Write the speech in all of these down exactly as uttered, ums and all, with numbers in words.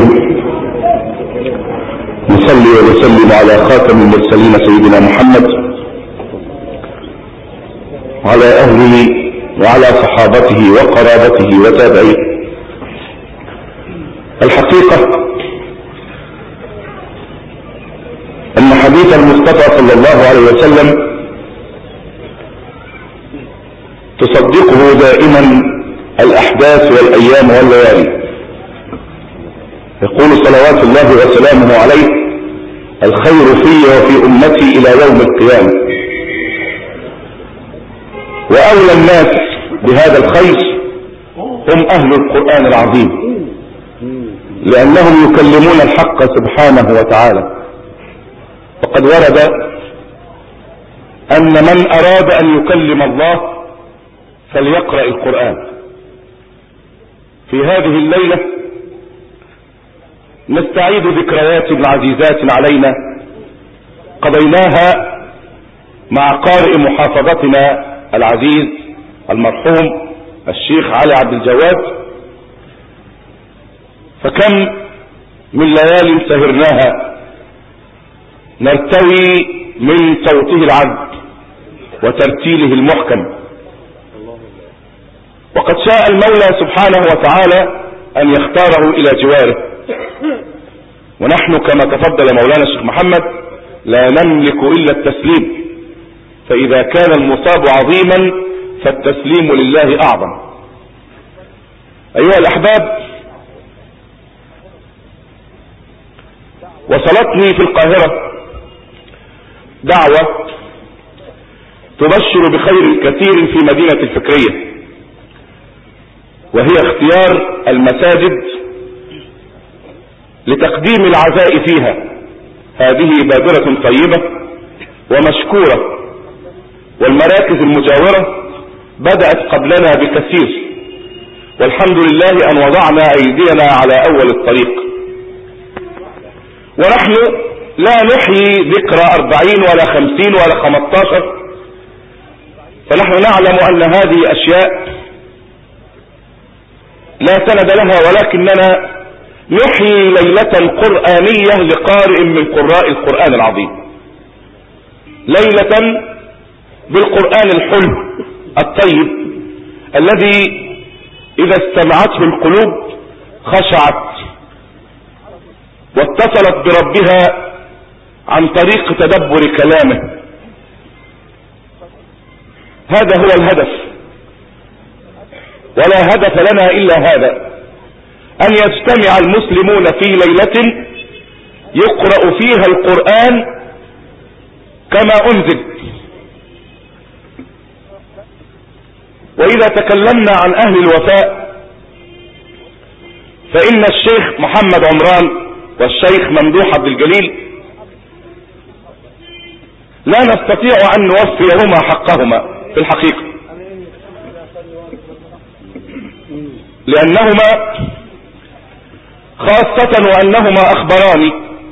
الرحيم. نصلي ونسلم على خاتم المرسلين سيدنا محمد وعلى أهله وعلى صحابته وقرابته وتابعيه. الحقيقة أن حديث المصطفى صلى الله عليه وسلم تصدقه دائما الأحداث والأيام والليالي. يقول صلوات الله وسلامه عليه: الخير في وفي أمتي إلى يوم القيامة. وأولى الناس بهذا الخير هم أهل القرآن العظيم، لأنهم يكلمون الحق سبحانه وتعالى. وقد ورد أن من أراد أن يكلم الله فليقرأ القرآن. في هذه الليلة نستعيد ذكريات عزيزات علينا قضيناها مع قارئ محافظتنا العزيز المرحوم الشيخ علي عبد الجواد. فكم من ليال سهرناها نرتوي من صوته العذب وترتيله المحكم. وقد شاء المولى سبحانه وتعالى أن يختاره إلى جواره، ونحن كما تفضل مولانا الشيخ محمد لا نملك إلا التسليم، فإذا كان المصاب عظيما فالتسليم لله أعظم. أيها الأحباب، وصلتني في القاهرة دعوة تبشر بخير كثير في مدينة الفكرية، وهي اختيار المساجد لتقديم العزاء فيها. هذه بادرة طيبة ومشكورة، والمراكز المجاورة بدأت قبلنا بكثير، والحمد لله أن وضعنا أيدينا على أول الطريق. ونحن لا نحيي ذكرى أربعين ولا خمسين ولا خمستاشر، فنحن نعلم أن هذه أشياء لا سند لها، ولكننا نحيي ليلة قرآنية لقارئ من قراء القرآن العظيم، ليلة بالقرآن الحلو الطيب الذي إذا استمعته القلوب خشعت واتصلت بربها عن طريق تدبر كلامه. هذا هو الهدف، ولا هدف لنا إلا هذا: أن يجتمع المسلمون في ليلة يقرأ فيها القرآن كما أنزل. وإذا تكلمنا عن أهل الوفاء فإن الشيخ محمد عمران والشيخ ممدوح عبد الجليل لا نستطيع أن نوفيهما حقهما في الحقيقة، لأنهما خاصة وأنهما أخبراني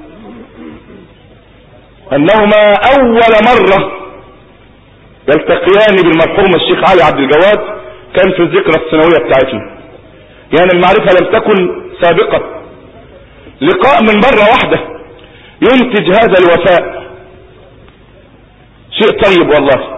أنهما أول مرة يلتقيان بالمرحوم الشيخ علي عبد الجواد كان في الذكرى السنوية بتاعتنا، يعني المعرفة لم تكن سابقة. لقاء من مرة واحدة ينتج هذا الوفاء شيء طيب والله.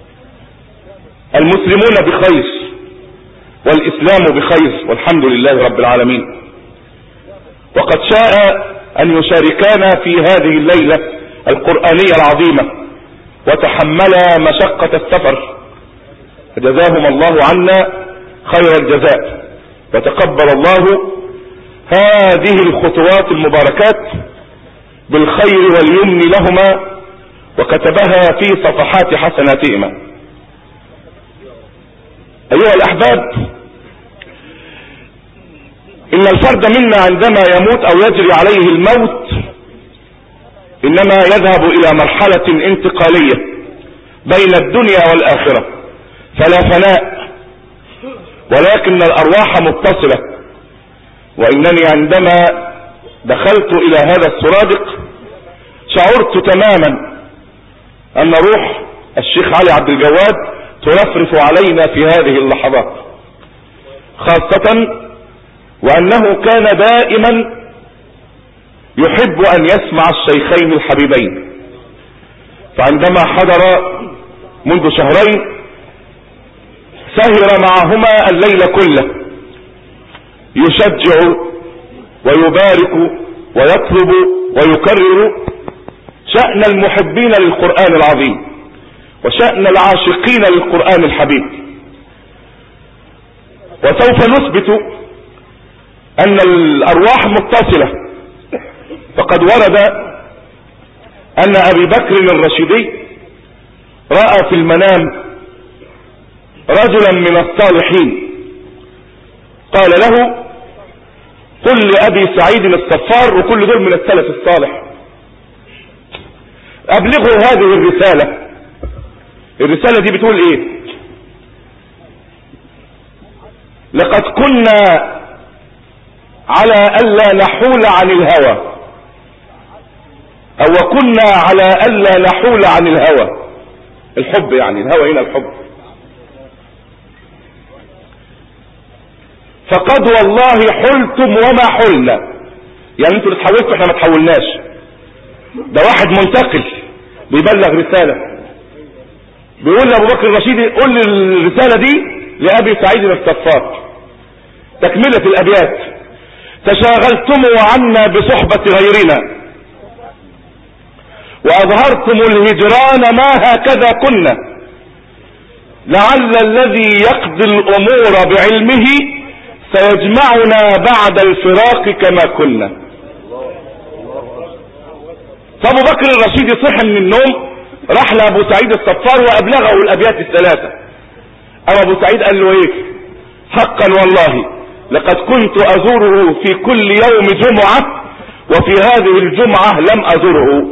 المسلمون بخير والإسلام بخير والحمد لله رب العالمين. وقد شاء أن يشاركانا في هذه الليلة القرآنية العظيمة وتحملا مشقة السفر، فجزاهم الله عنا خير الجزاء، وتقبل الله هذه الخطوات المباركات بالخير واليمن لهما، وكتبها في صفحات حسناتهما. أيها الأحباب، إن الفرد منا عندما يموت أو يجري عليه الموت إنما يذهب إلى مرحلة انتقالية بين الدنيا والآخرة، فلا فناء، ولكن الأرواح متصلة. وإنني عندما دخلت إلى هذا السرادق شعرت تماما أن روح الشيخ علي عبد الجواد ترفرف علينا في هذه اللحظات، خاصة وأنه كان دائما يحب ان يسمع الشيخين الحبيبين، فعندما حضر منذ شهرين سهر معهما الليل كله يشجع ويبارك ويطلب ويكرر شأن المحبين للقرآن العظيم وشأن العاشقين للقرآن الحبيب. وسوف نثبت ان الارواح متصلة، فقد ورد ان ابي بكر الرشيدي رأى في المنام رجلا من الصالحين قال له قل لأبي سعيد الصفار، وكل دول من السلف الصالح، ابلغوا هذه الرسالة. الرسالة دي بتقول ايه؟ لقد كنا على ألا نحول عن الهوى، او كنا على ألا نحول عن الهوى، الحب يعني، الهوى هنا الحب، فقد والله حلتم وما حلنا. يعني انتوا اللي تحولتوا، احنا ما تحولناش. ده واحد منتقل بيبلغ رسالة، بيقول لأبو بكر الرشيدي قل لي الرسالة دي لأبي سعيد الصفار. تكملة الأبيات: تشاغلتم عنا بصحبة غيرنا وأظهرتم الهجران ما هكذا كنا، لعل الذي يقضي الأمور بعلمه سيجمعنا بعد الفراق كما كنا. فابو بكر الرشيدي صحي من النوم، راح لابو سعيد الصفار وابلغه الابيات الثلاثة. اما ابو سعيد قال له ايه؟ حقا والله لقد كنت ازوره في كل يوم جمعة، وفي هذه الجمعة لم ازوره.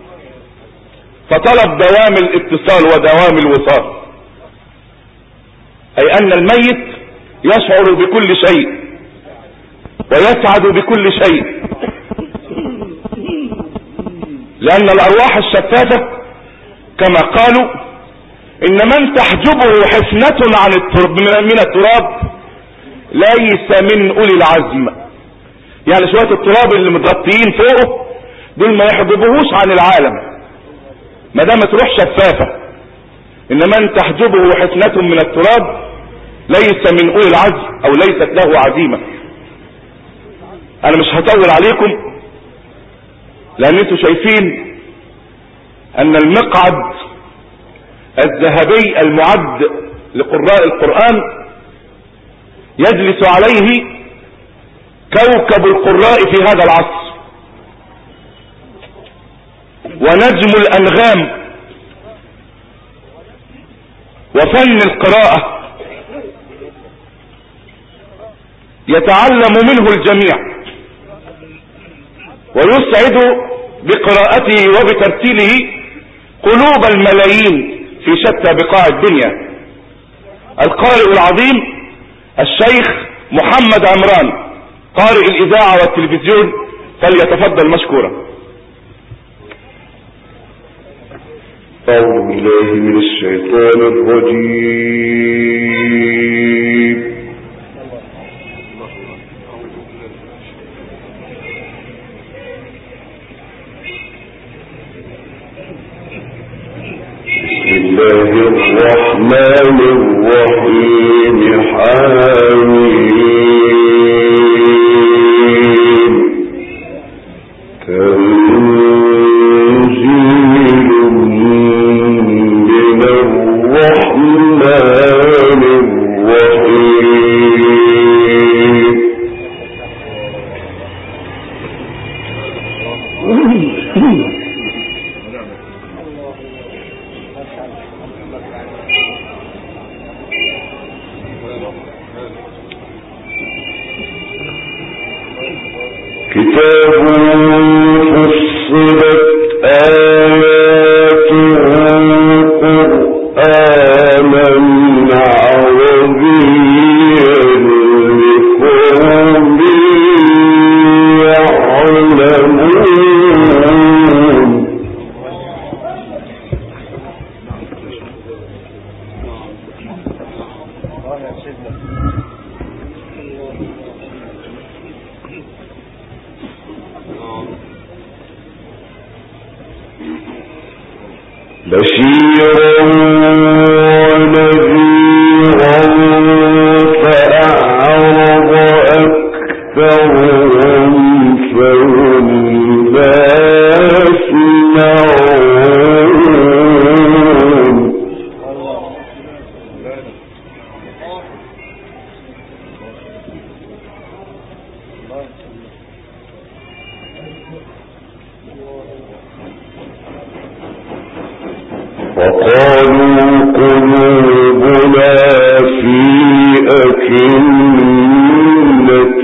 فطلب دوام الاتصال ودوام الوصال، اي ان الميت يشعر بكل شيء ويسعد بكل شيء، لان الارواح الشفافة كما قالوا ان من تحجبه حفنة عن التراب من التراب ليس من اولي العزم. يعني شوية التراب اللي متغطيين فوقه دول ما يحجبوهوش عن العالم ما دامت روح شفافة، ان من تحجبه حفنة من التراب ليس من اولي العزم او ليست له عزيمة. انا مش هطول عليكم لان انتوا شايفين ان المقعد الذهبي المعد لقراء القرآن يجلس عليه كوكب القراء في هذا العصر ونجم الانغام وفن القراءة، يتعلم منه الجميع ويسعد بقراءته وبترتيله قلوب الملايين في شتى بقاع الدنيا. القارئ العظيم الشيخ محمد عمران قارئ الإذاعة والتلفزيون فليتفضل مشكورا. أعوذ بالله من الشيطان الرجيم. بسم الله الرحمن الرحيم. حميم. تنزيل من الرحمن الرحيم. كتاب فصلت آياته قرآنا عربيا لقوم يعلمون. بشيرا ونذيرا فأعرض أكثرهم فهم لا يسمعون. وقالوا قلوبنا في أكنة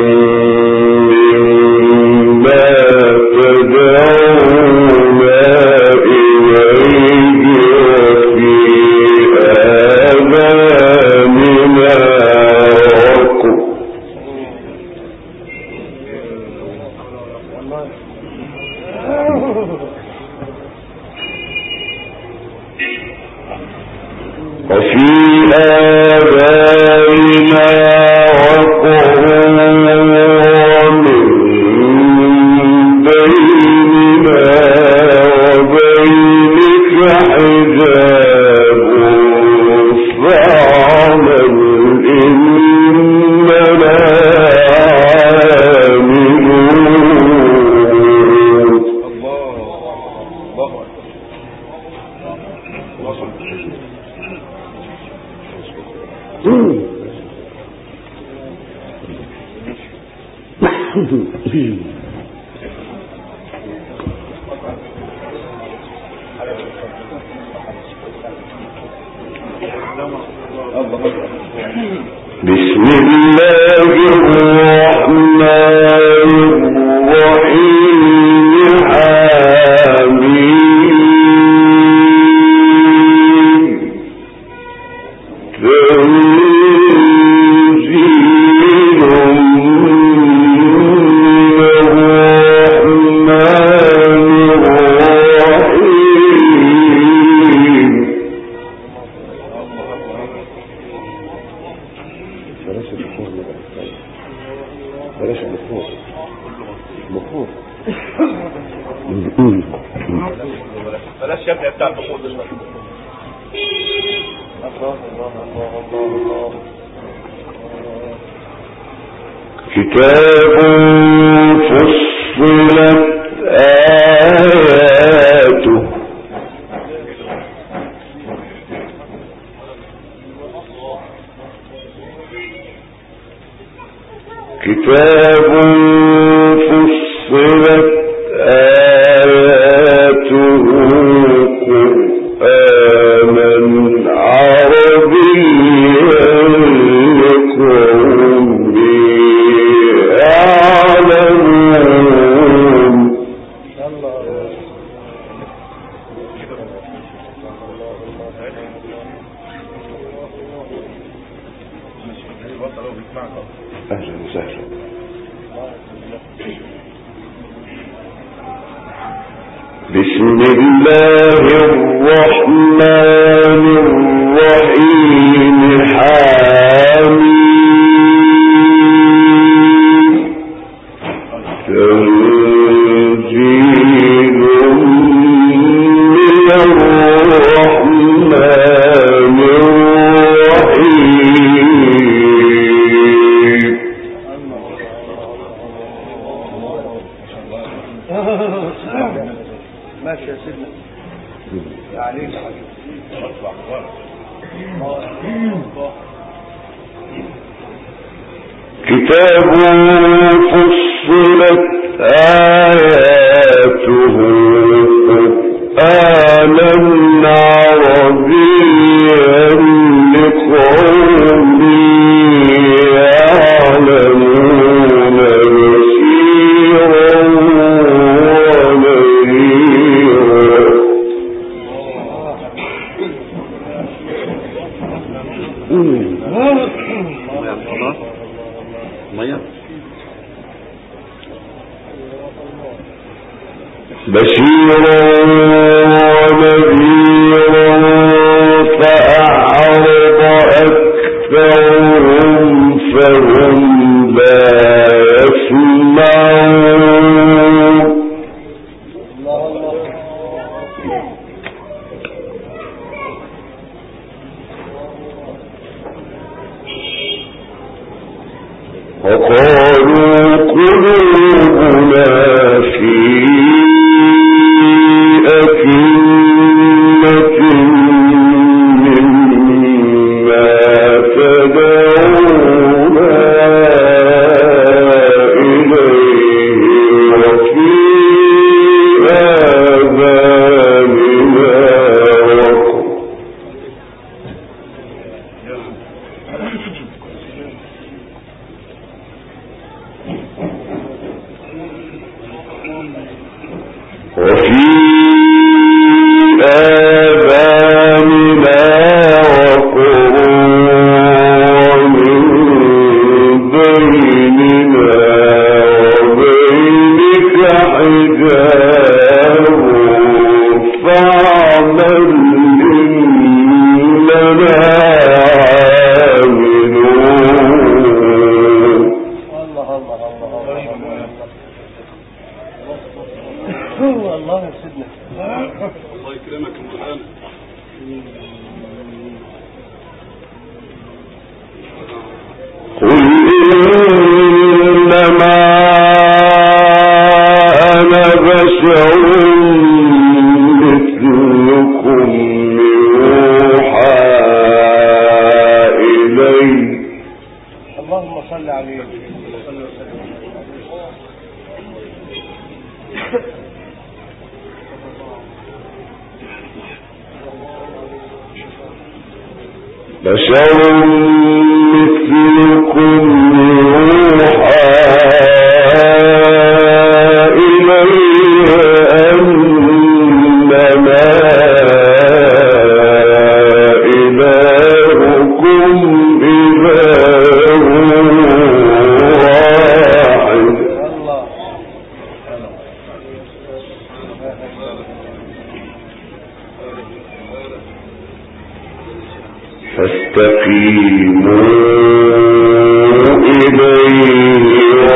مما تدعونا إليه وفي آذاننا وقر. وفي آذاننا وقر ومن بيننا وبينك حجاب فاعمل إننا عاملون. بسم الله الرحمن الرحيم. حميم تنزيل من الرحمن الرحيم. بلاش البخور بلاش البخور البخور بلاش شبه بتاع البخور ده شويه. كتاب فصلت آياته كتاب فصلت آياته قرآنا عربيا لقوم يعلمون. أهلا وسهلا. بسم الله الرحمن الرحيم. حميم تنزيل من الرحمن الرحيم. ماشي يا سيدنا عليك يا حبيبي. كتاب فصلت آياته قرآنا عربيا لقوم يعلمون. بشيرا ونذيرا. بشيرا ونذيرا فأعرض أكثرهم فهم لا يسمعون. وقالوا قلوبنا في أكنة مما تدعونا إليه وفي آذاننا وقر وفي آذاننا وقر ومن بيننا وبينك حجاب فاعمل إننا عاملون. الله الله الله الله يا سيدنا الله يكرمك مولانا. قل إنما أنا بشر مثلكم يوحى إلي. اللهم صل عليه صل وسلم. بشر مثلكم يوحى إلي أنما إلهكم إله واحد. فاستقيموا إليه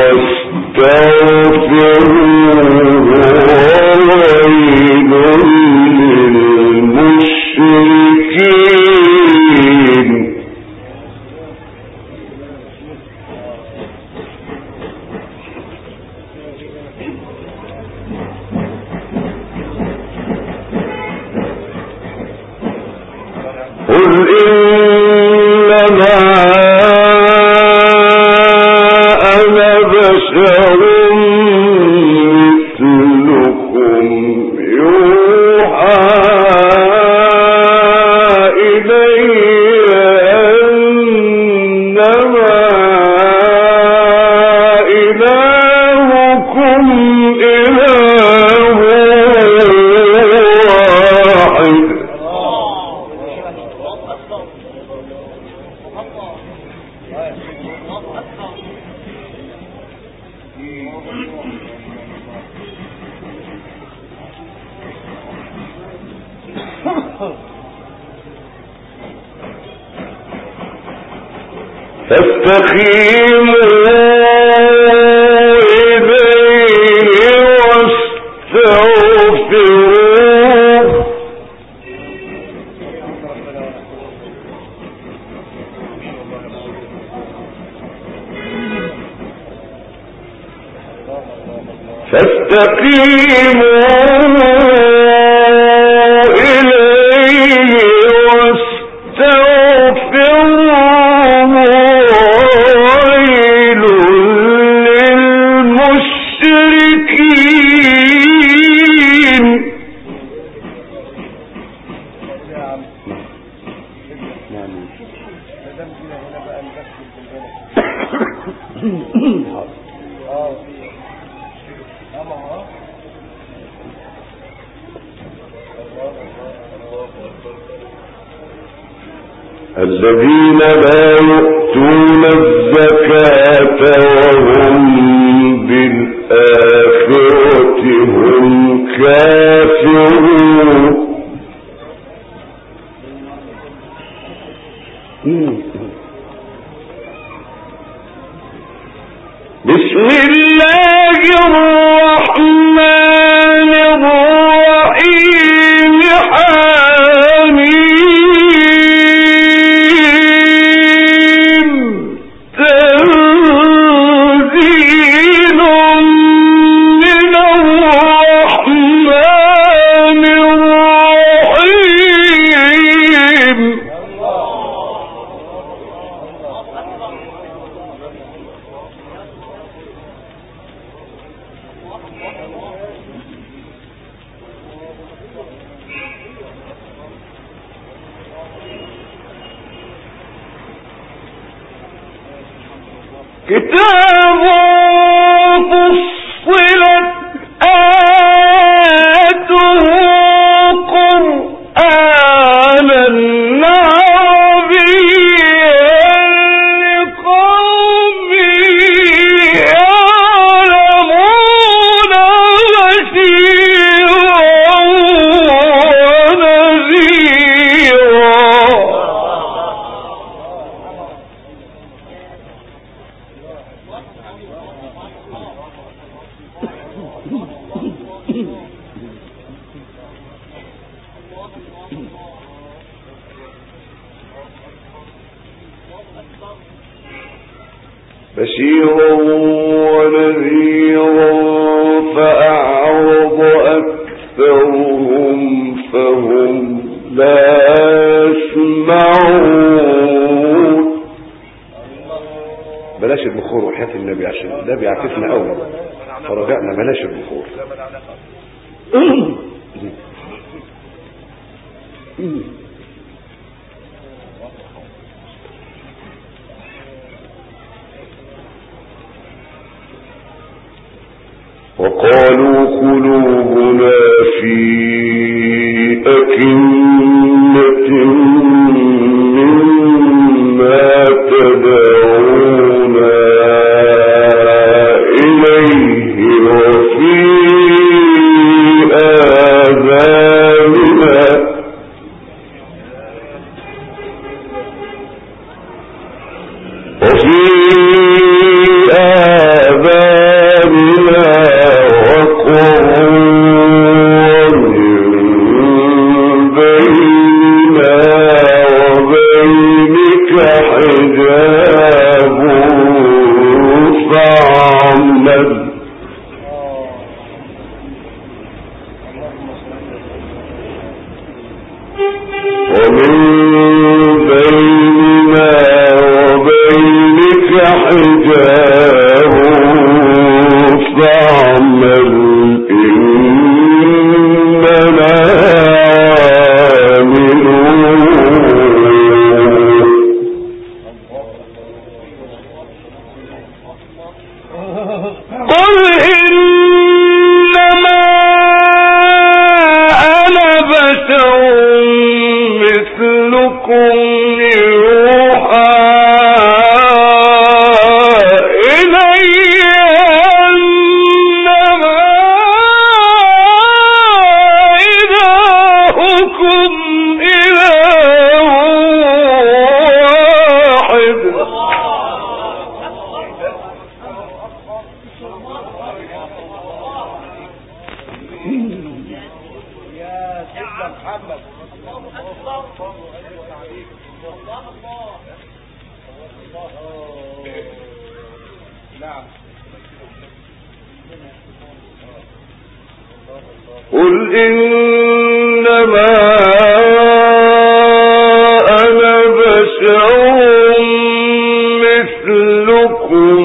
واستغفروه وويل للمشركين. قل إنما أنا بشر مثلكم يوحى إلي أنما إلهكم إله واحد. فاستقيموا إليه واستغفروه فاستقيموا إليه واستغفروه وويل للمشركين. الذين لا يؤتون الزكاة وهم بالآخرة هم كافرون. بسم الله الرحمن الرحيم. حميم تنزيل كتاب فصلت آياته قرآنا عربيا لقوم يعلمون بشيرا ونذيرا. بشيرا ونذيرا فأعرض أكثرهم فهم لا يسمعون. بلاش البخور وحياة النبي عشان ده بيعكسنا أول فرجعنا. بلاش البخور. وقالوا قلوبنا في أكنة مما تدعونا إليه وفي آذاننا وفي قل إنما أنا بشر مثلكم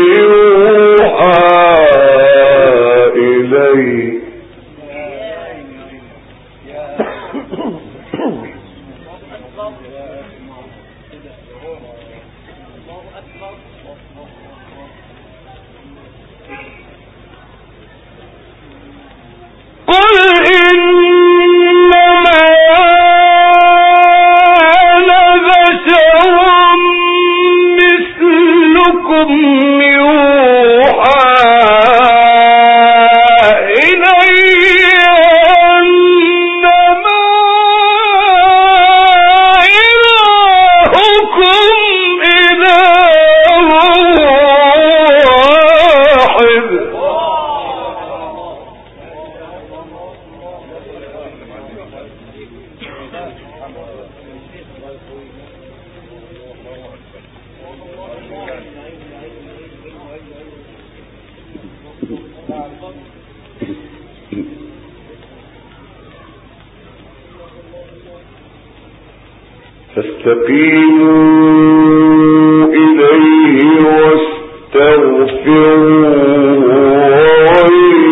يوحى إلي. قل إنما أنا بشر مثلكم يوحى إلي أنما إلهكم إله واحد. فاستقيموا إليه واستغفروه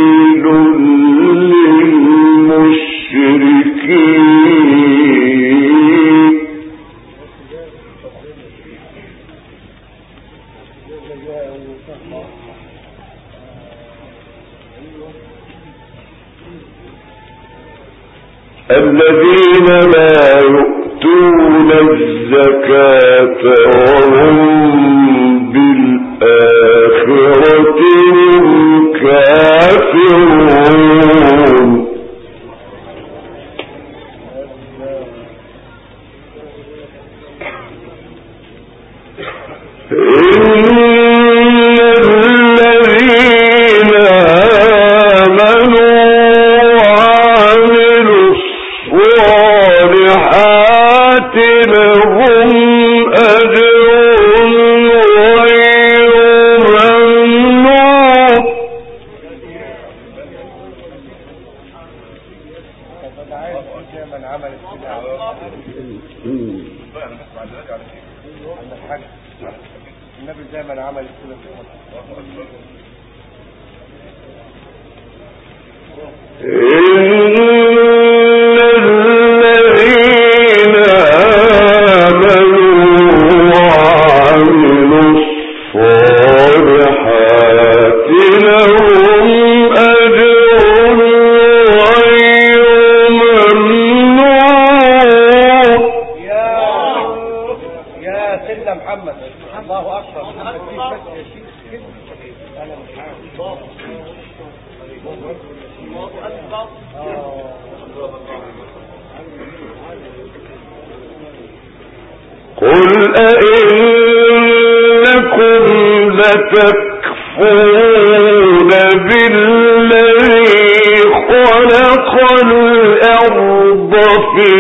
الذين لا يؤتون الزكاة وهم بالآخرة هم كافرون. قل أئنكم لتكفرون بالذي خلق الأرض في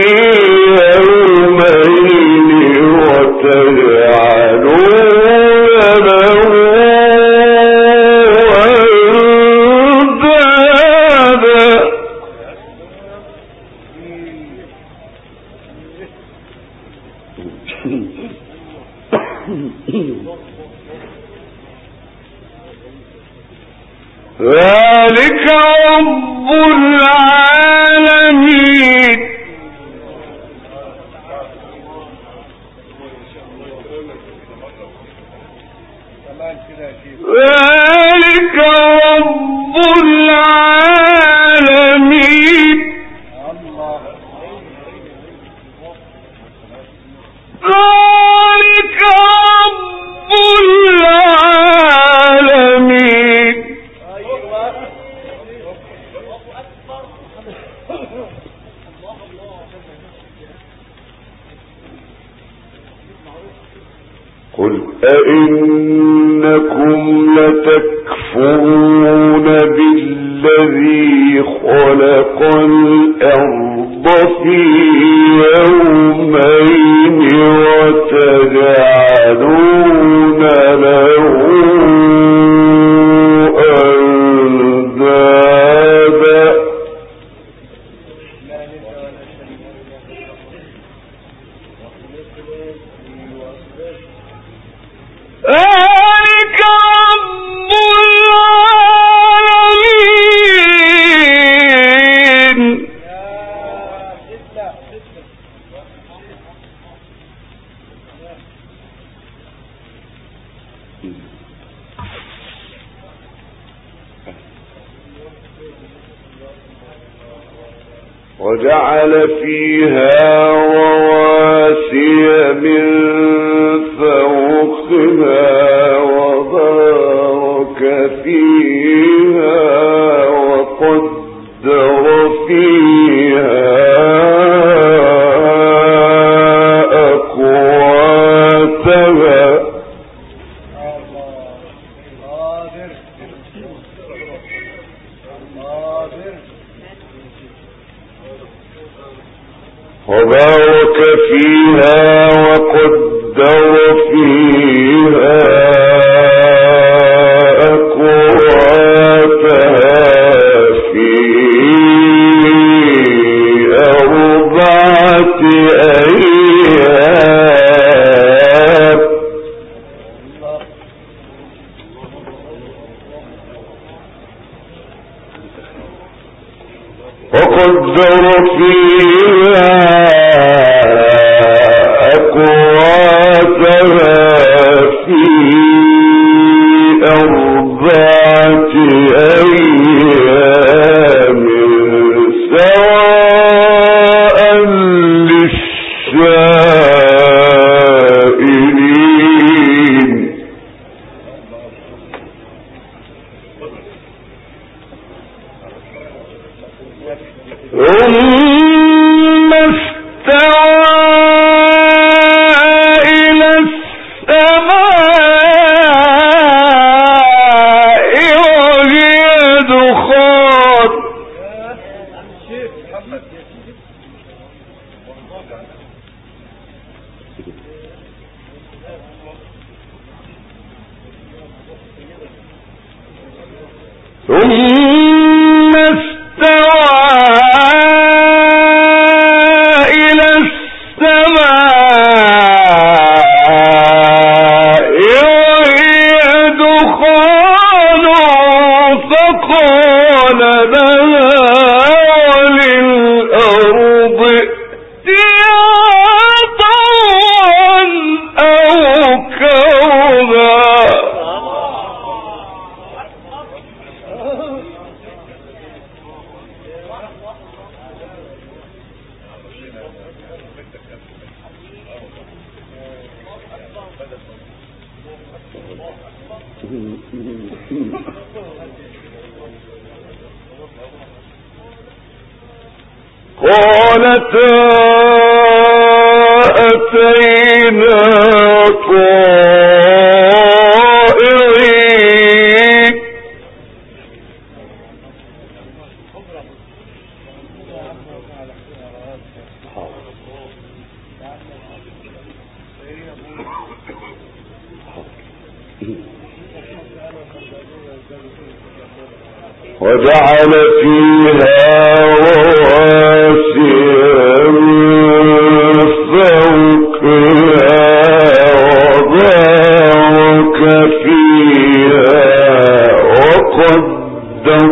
يومين وتجعلون له أندادا. ذلك رب العالمين. ذلك رب العالمين. ذلك رب العالمين. قل أئنكم لتكفرون بالذي خلق الأرض في يومين وتجعلون له أندادا. ذلك رب العالمين. وجعل فيها رواسي من فوقها وبارك فيها وقدر فيها أقواتها. وبارك فيها وقدر فيها أقواتها في أربعة أيام. وقدر فيها أقواتها في أربعة أيام. ثم استوى إلى السماء وهي دخان ثم استوى إلى السماء وهي دخان فقال لها وللأرض ائتيا طوعا أو كرها قالتا أتينا طائعين وجعل فيها رواسي من فوقها وبارك فيها وقدر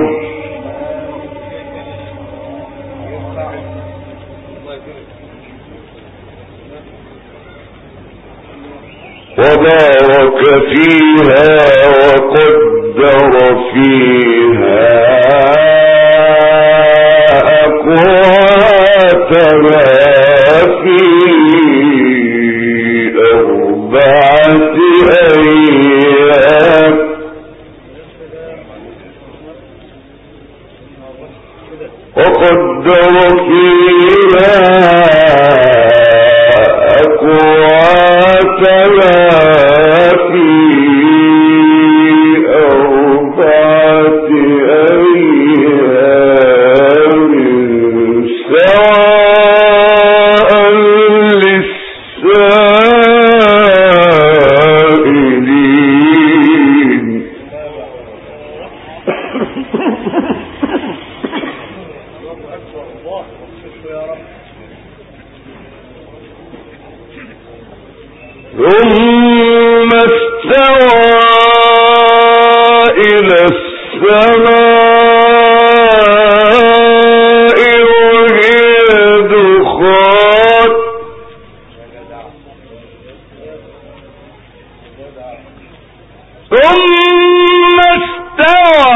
وبارك فيها وقدر فيها أقواتها في أربعة أيام وقدر فيها أقواتها في أربعة أيام سواء للسائلين ثم استوى إلى السماء وهي دخان ثم استوى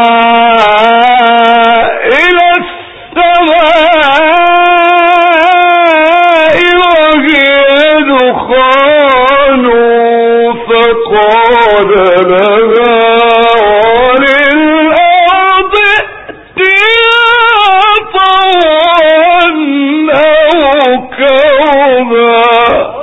إلى السماء وهي دخان فقال لها وللأرض ائتيا طوعا أو كرها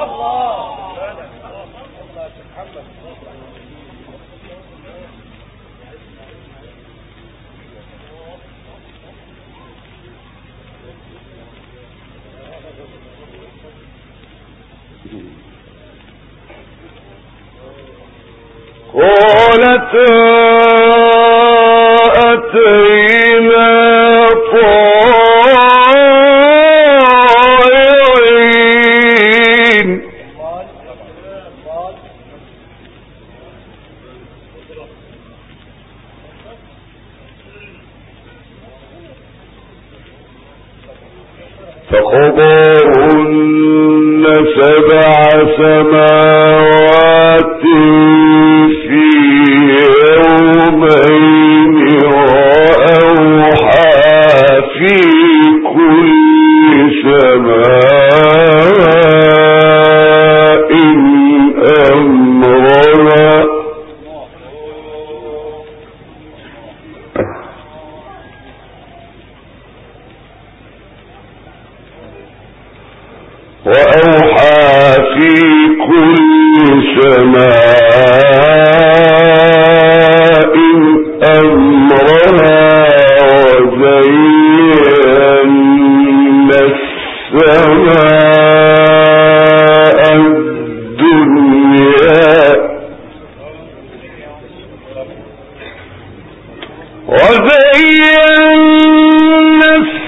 قالتا أتينا طائعين فقضاهن سبع سماوات في يومين وأوحى في كل سماء أمرها وأوحى في كل سماء أمرها وزينا السماء الدنيا وزينا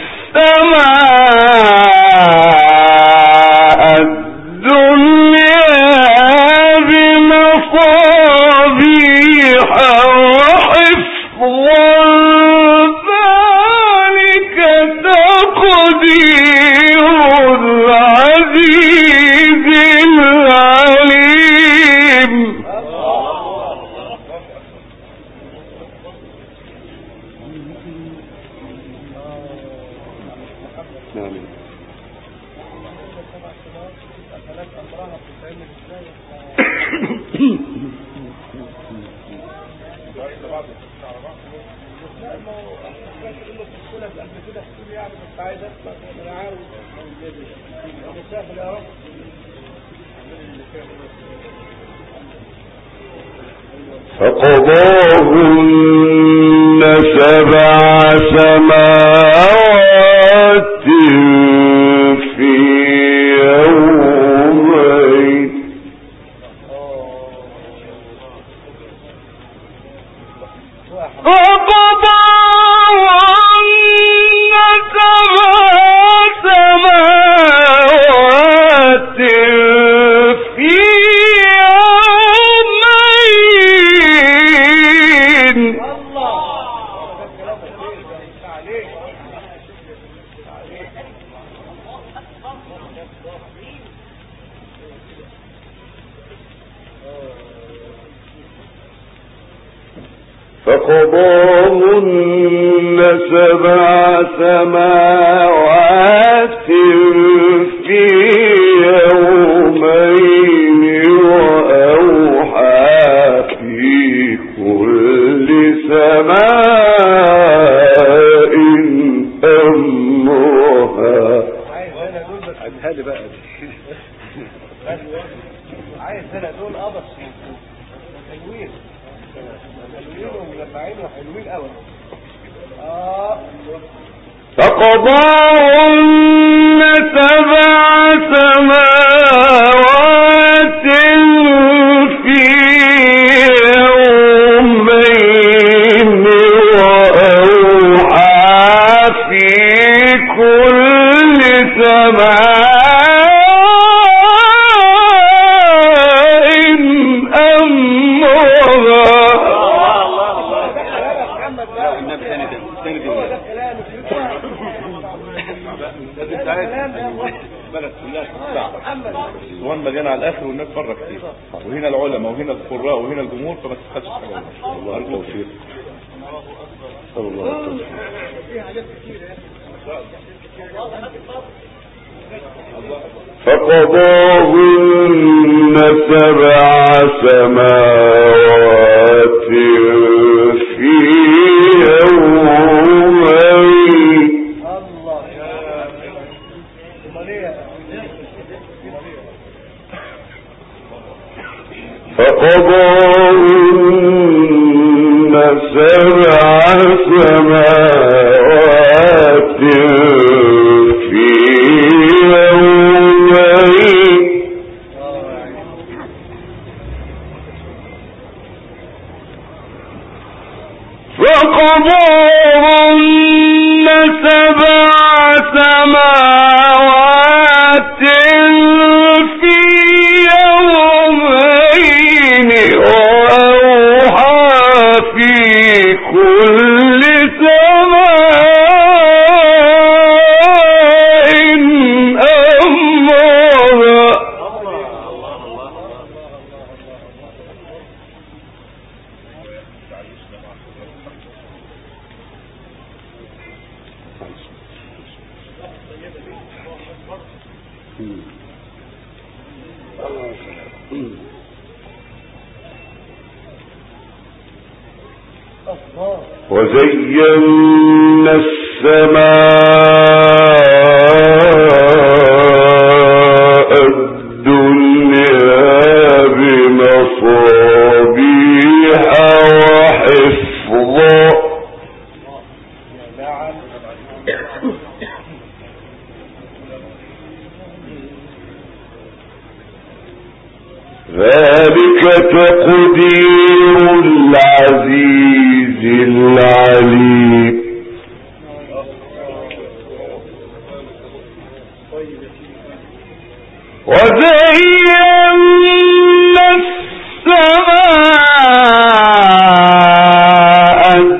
السماء الدنيا بمصابيح وحفظا ذلك تقدير العزيز العليم. فقضاهن سبع سماوات في يومين فقضاهن سبع سماوات في فقضاهن سبع سماوات في يومين وأوحى في كل سماء أمرها. هذه بقى عايز هنا دول قبض حلوين حلوين ومجمعين وحلوين قوي. اه فقضاهن سبع سماوات في يومين وأوحى في كل سماء وان مليان على الاخر والناس بره كتير، وهنا العلماء وهنا القراء وهنا الجمهور، فما تفخدش حاجه. الله التوفيق. الله التوفيق. فقضاهن سبع سماوات في يومين فقضاهن سبع سماوات في يومين فقضاهن سبع سماوات في يومين وأوحى في كل سماء أمرها. الله وزينا السماء الدنيا بمصابيح وحفظا ذلك تقدير العزيز العليم وزينا السماء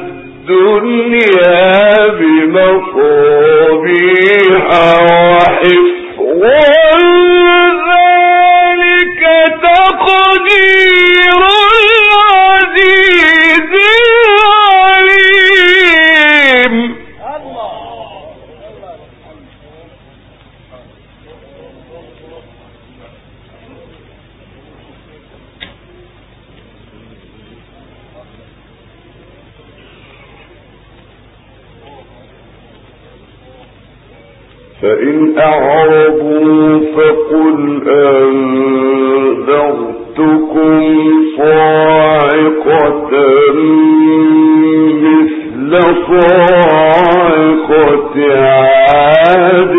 الدنيا بمصابيح وحفظا تقدير العزيز العليم فإن أعرضوا فقل أنذرتكم صاعقة مثل صاعقة عاد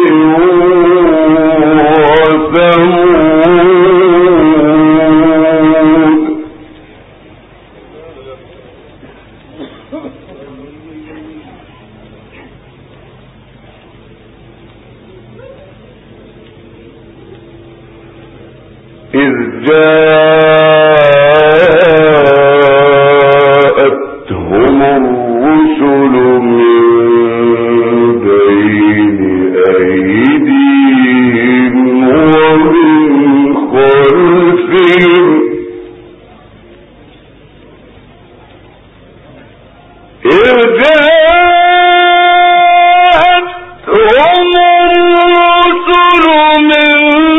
وثمود إذ جاءتهم الرسل من بين أيديهم ومن خلفهم إذ جاءتهم الرسل من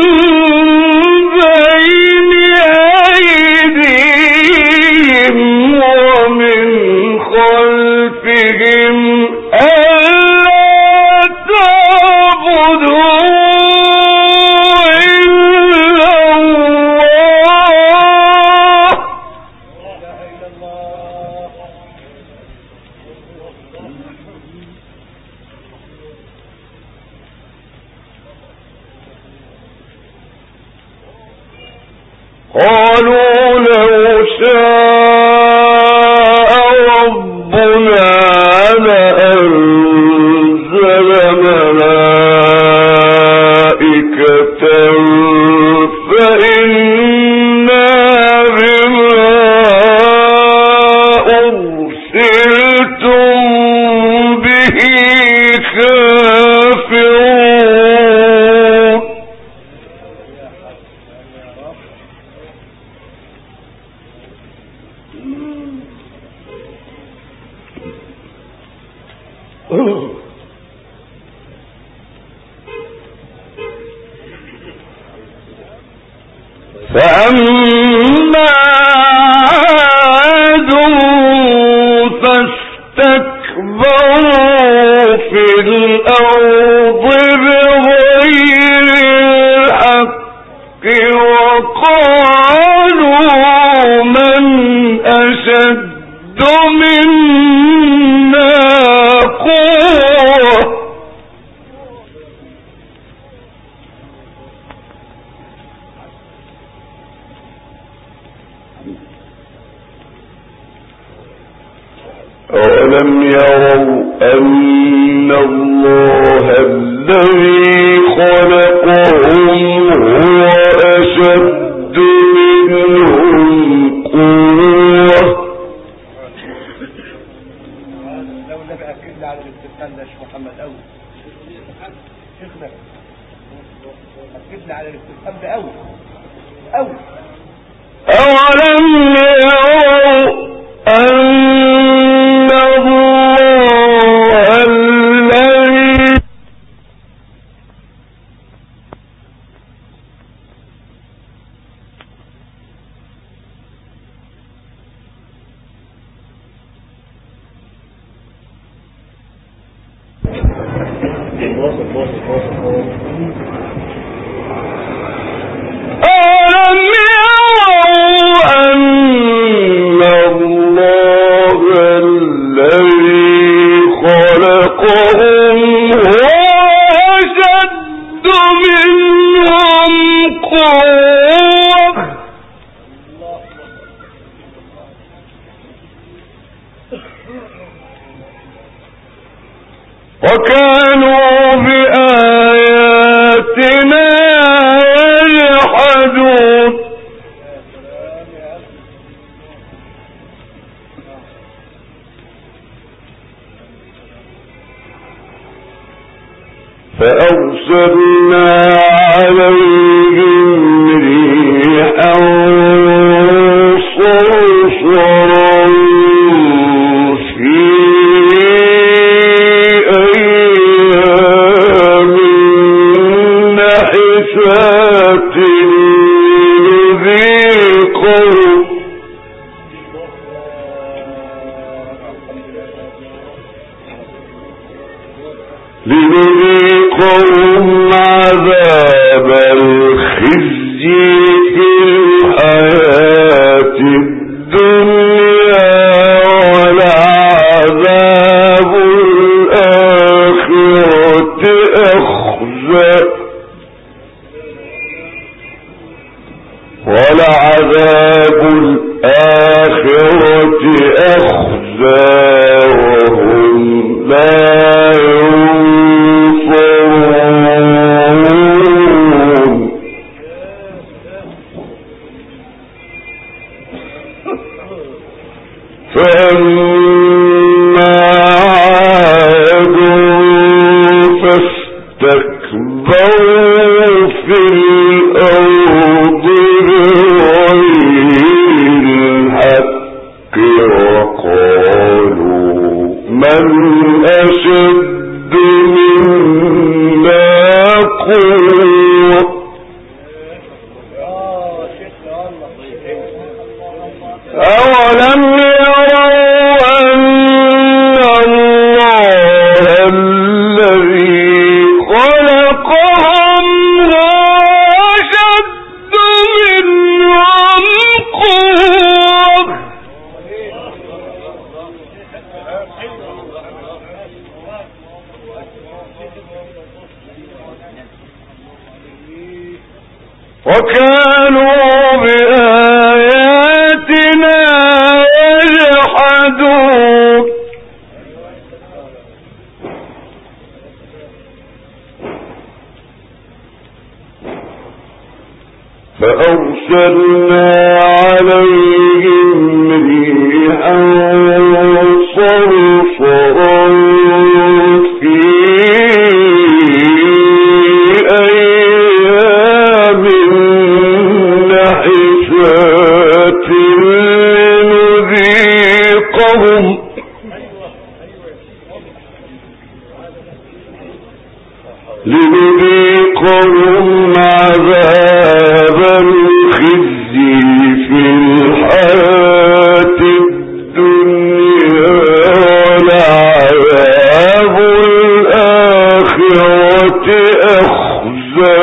قالوا لو شاء ربنا لأنزل ملائكة فإنا بما أرسلتم به كافرون فأما عاد فاستكبروا في الأرض بغير الحق وقالوا من أشد منا قوة أولم يروا أن الله الذي خلقهم هو أشد منهم قوة. لو ده بأكد على الاستفهام ده يا شيخ محمد أوي شيخنا أكد على الاستفهام ده أوي أوي. أولم يروا أن الله الذي ألم يروا أن الله الذي خلقهم هو أشد منهم قوة وكانوا بآياتنا يجحدون فأرسلنا عليهم ريحا صرصرا في أيام نحسات لنذيقهم لنذيقهم عذاب الخزي في الحياة الدنيا ولعذاب الآخرة أخزى ولعذاب الآخرة أخزى وهم لا فأما عاد فاستكبروا في الأرض بغير الحق وقالوا من أشد منا قوة أولم يروا أن الله الذي خلقهم هو أشد منهم قوة وكانوا بآياتنا يجحدون فأرسلنا عليهم ريحا صرصرا في أيام نحسات لنذيقهم لنذيقهم عذاب الخزي في الحياة الدنيا ولعذاب الآخرة أخزى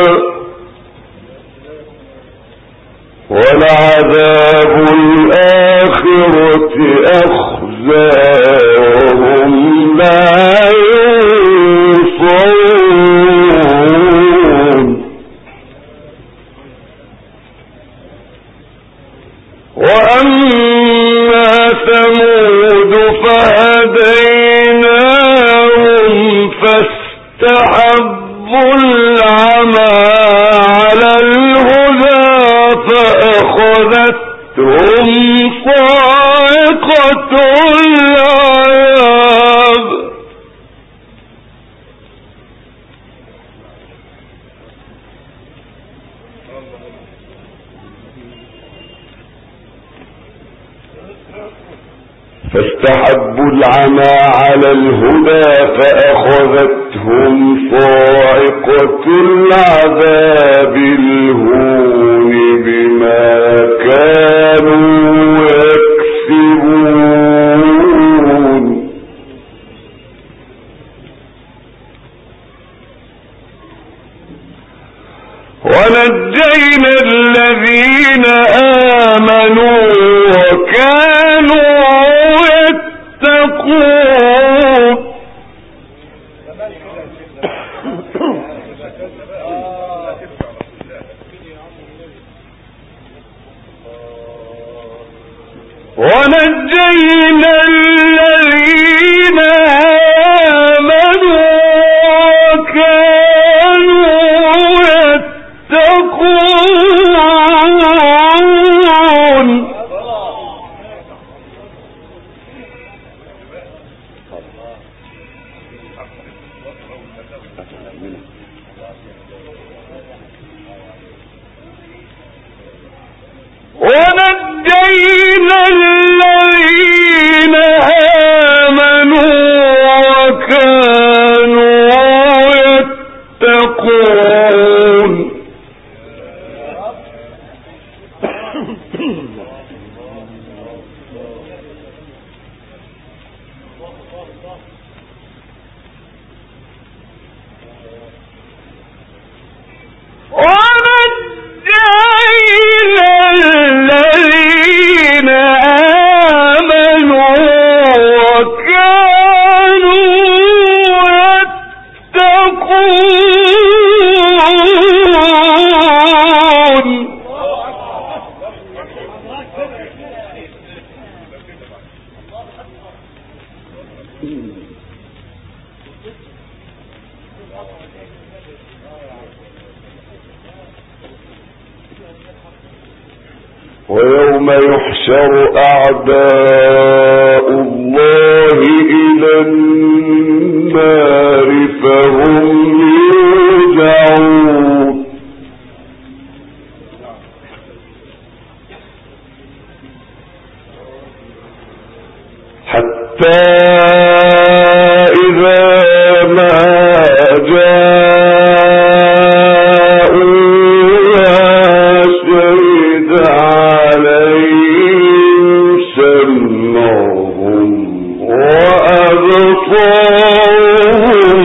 ولعذاب الآخرة أخزى وهم لا ينصرون وأما ثمود فهديناهم فاستحبوا العمى على الهدى فأخذتهم صاعقة العذاب فاستحبوا العمى على الهدى فأخذتهم صاعقة العذاب الهون بما كانوا يكسبون ونجينا الذين آمنوا وكانوا يتقون ونجينا الذين آمنوا وكانوا يتقون ونجينا الذين آمنوا وكانوا يتقون ويوم يحشر أعداء الله إلى النار فهم يوزعون حتى إذا ما جاءوها شهد عليهم سمعهم وأبصارهم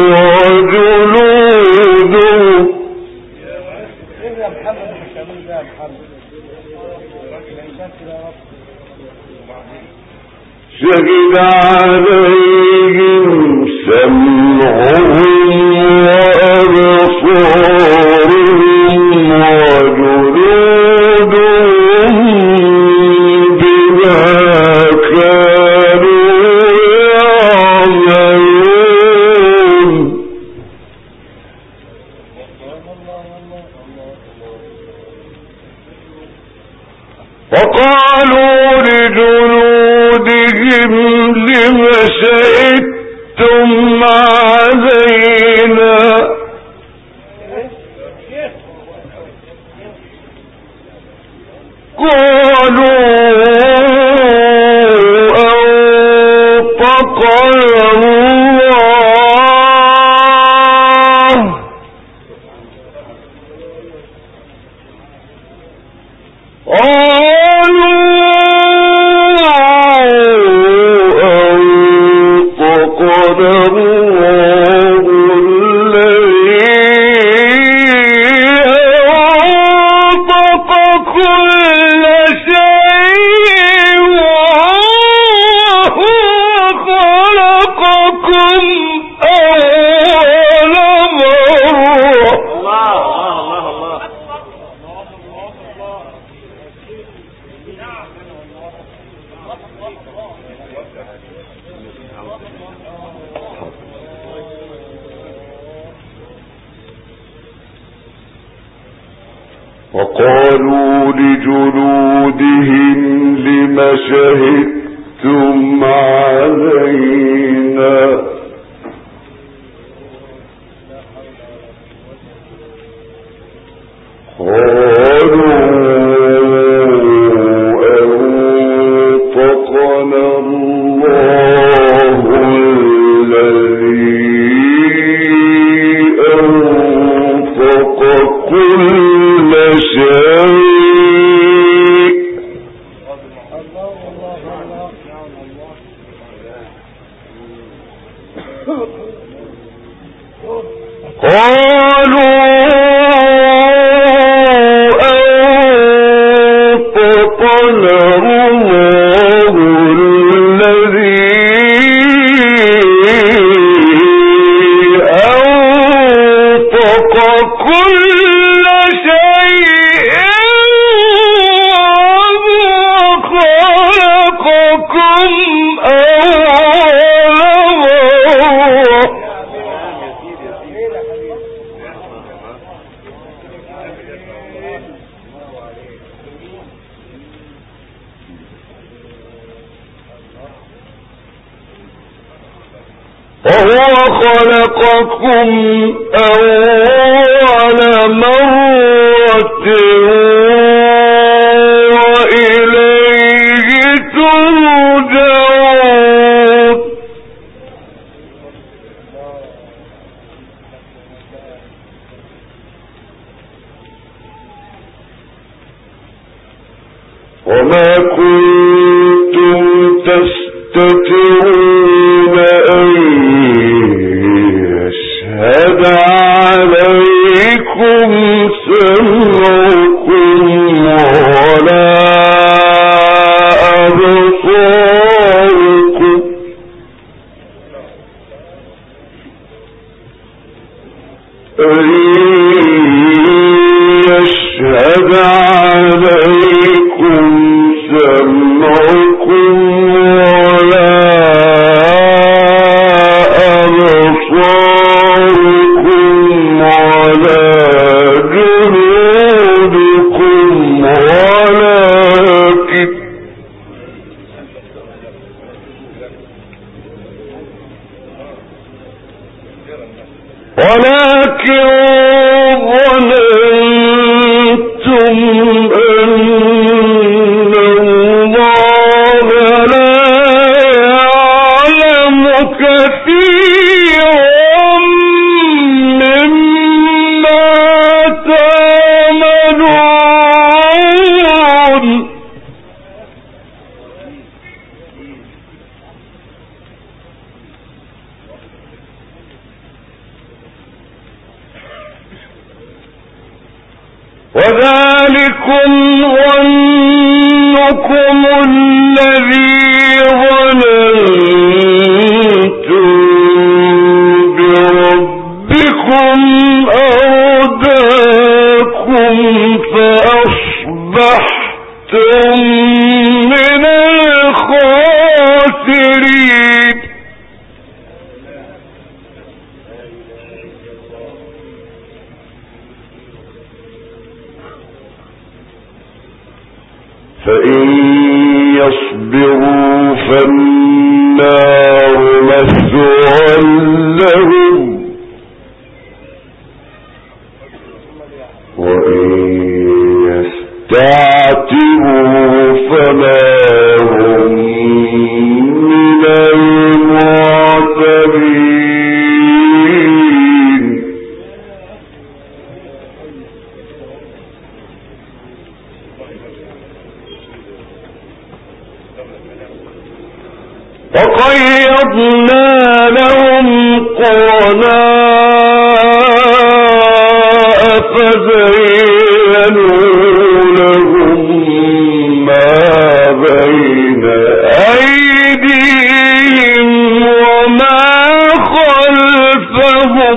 وجلودهم شهد عليهم سمعهم وأبصارهم وجلودهم بما كانوا يعملون وقالوا لجلودهم لم شهدتم علينا قالوا أنطقنا الله وقالوا لجلودهم لم شهدتم علينا قالوا وهو خلقكم أول مرة وإليه ترجعون وما كنتم تستترون أن يشهد عليكم سمعكم ولا أبصاركم أن يشهد عليكم سمعكم ولا أبصاركم ولا جلودكم ولكن ولكن ظننتم أن الله لا يعلم كثيرا مما تعملون وذلكم ظنكم الذي ظننتم بربكم أرداكم فأصبحتم من الخاسرين فإن يصبروا فالنار مثوى لهم وإن يستعتبوا فما هم من المعتبين وقيضنا لهم قرناء فزينوا لهم ما بين أيديهم وما خلفهم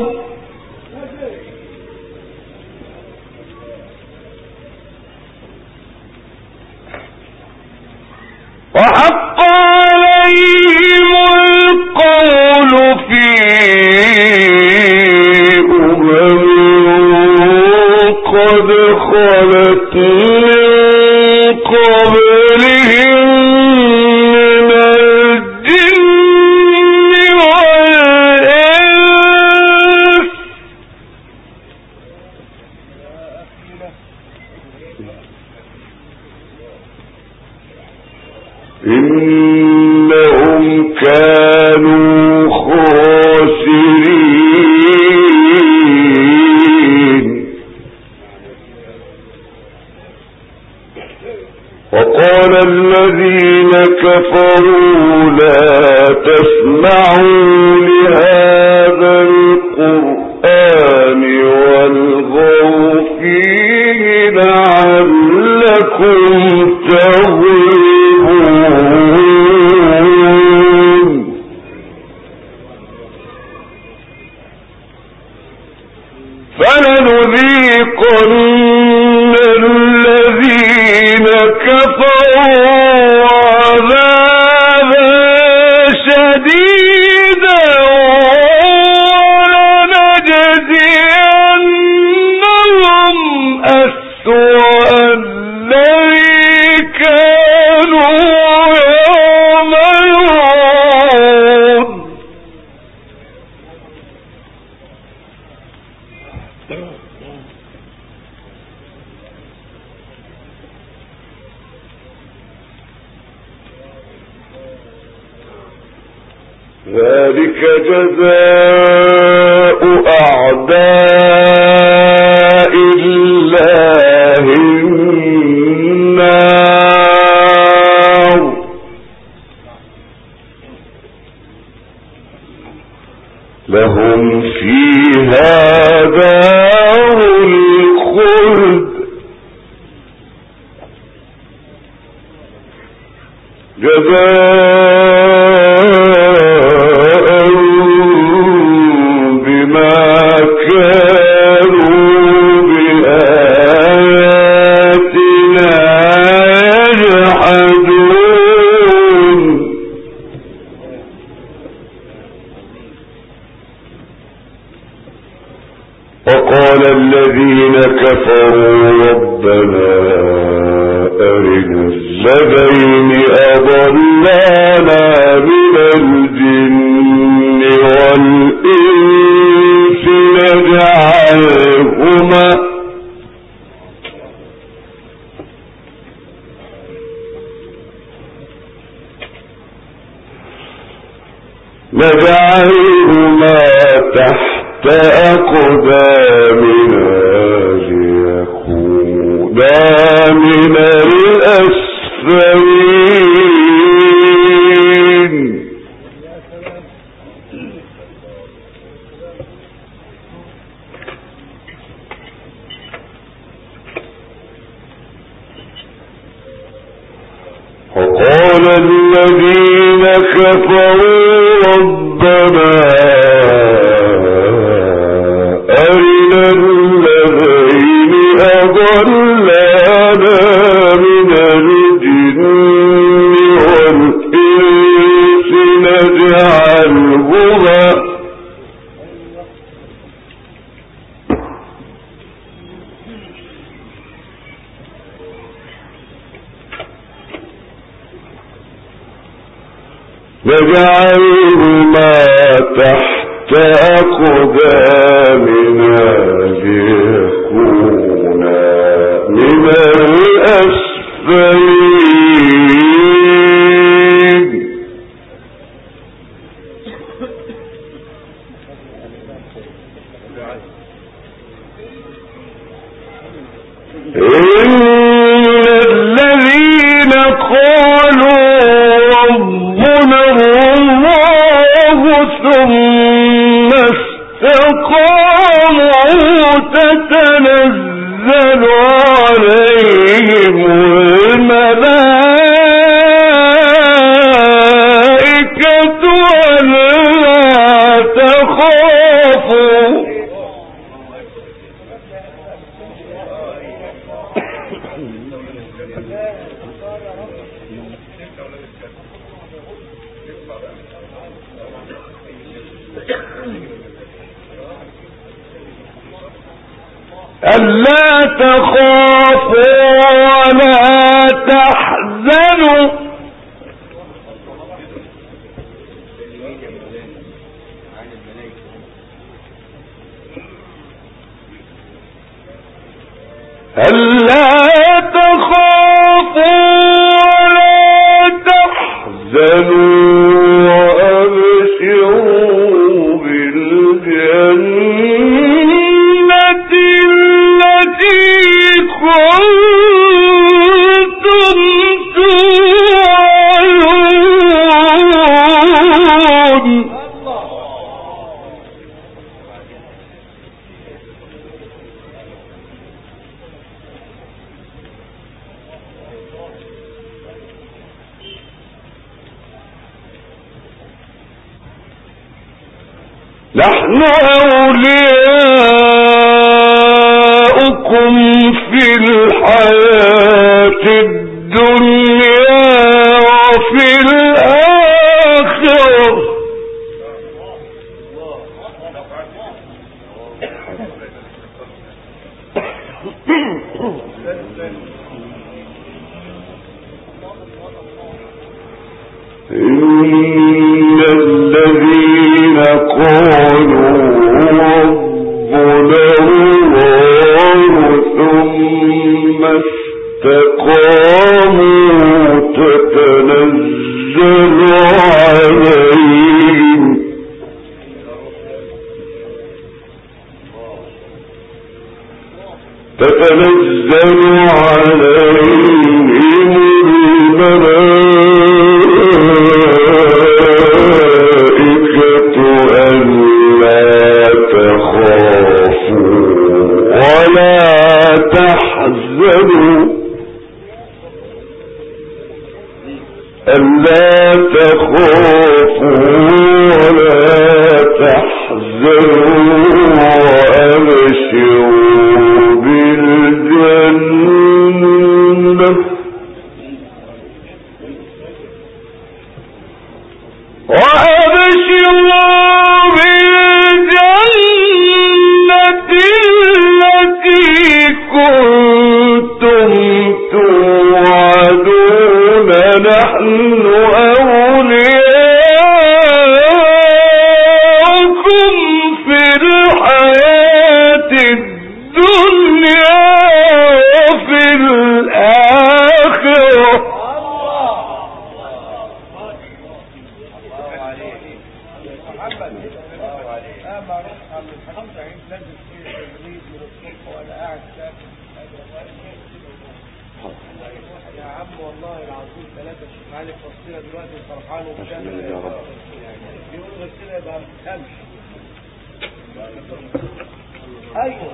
وحق عليهم القول في أمم قد خلت من قبلهم من الجن والإنس إنهم كانوا خاسرين وقال الذين كفروا لا تسمعوا لهذا القرآن والغوا فيه لعلكم تغلبون فلنذيقن الذين كفروا عذابا شديدا ولنجزينهم أسوأ الذي كانوا يعملون ذلك جزاء أعداء الله النار لهم فيها دار الخلد جزاء بما كانوا بآياتنا يجحدون وقال الذين كفروا ربنا أرنا الذين أضلانا من الجن والإنس نجعلهما نجعلهما تحت أقدامنا ليكونا من الأسفلين وقال الذين كفروا ربنا أرنا الذين أضلانا من الجن والإنس نجعلهما نجعلهما تحت أقدامنا ليكونا من الأسفلين إن الذين قالوا ربنا الله ثم استقاموا تتنزل عليهم الملائكة ألا تخافوا ألا تخافوا ولا تحزنوا ألا تخافوا ولا تحزنوا وأبشروا بالجنة التي كنتم توعدون نحن أولياؤكم في الحياة الدنيا وفي الآخرة إن الذين قالوا ربنا الله ثم استقاموا تتنزل عليهم تتنزل عليهم الملائكة ألا تخافوا ولا تحزنوا ألا تخافوا ولا تحزنوا وأبشروا بالجنة وأبشروا بالجنة التي كنتم توعدون نحن أولياؤكم في الحياة الدنيا وفي الآخرة والله العظيم ثلاثة الشيخ علي فصيلة دلوقتي فرحان وبتاع بيقول غير كده يبقى ما تفهمش. ايوه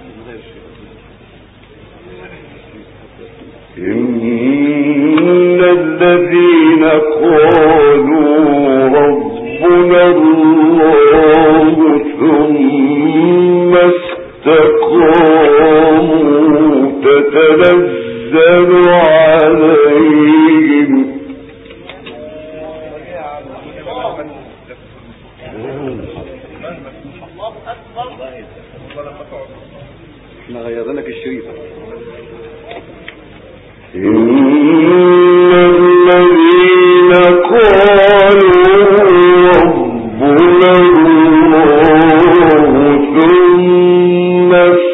إن الذين قالوا ربنا الله ثم استقاموا تتنزل عليهم احنا غيرنا لك الشريط. إن الذين قالوا ربنا الله ثم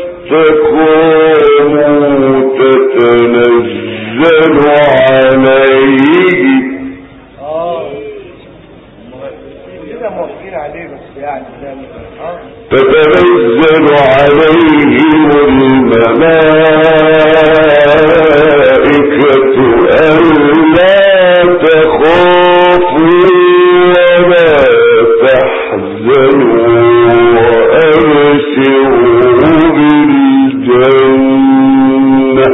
استقاموا تتنزل عليهم تتنزل عليهم الملائكة ألا تخافوا ولا تحزنوا وأبشروا بالجنة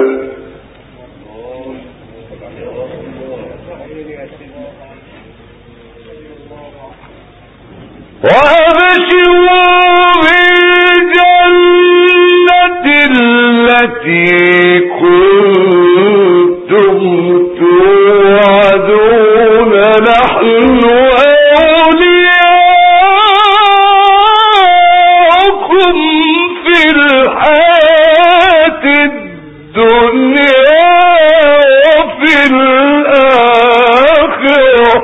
وأبشروا بالجنة التي كنتم توعدون نحن أولياؤكم في الحياة الدنيا وفي الآخرة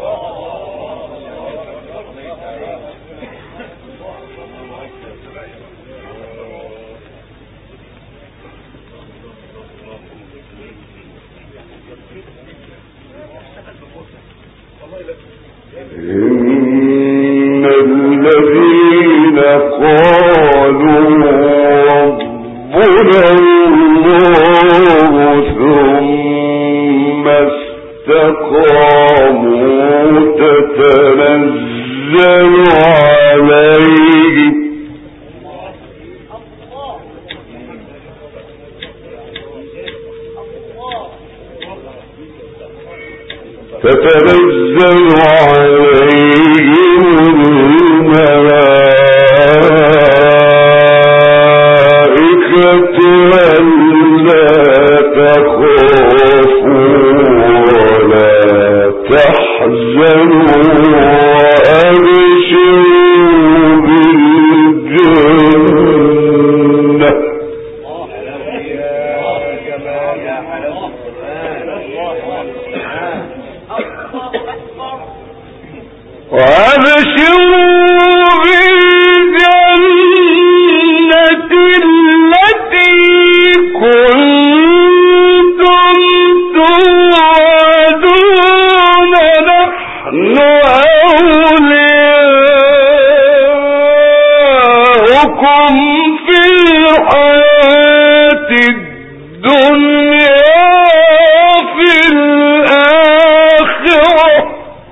إن الذين قالوا ربنا الله ثم استقاموا تتنزل عليهم تتنزل عليهم الملائكة ألا تخافوا ولا تحزنوا وأبشروا بالجنة وأبشروا بالجنة التي كنتم توعدون نحن أولياؤكم في الحياة الدنيا في الآخرة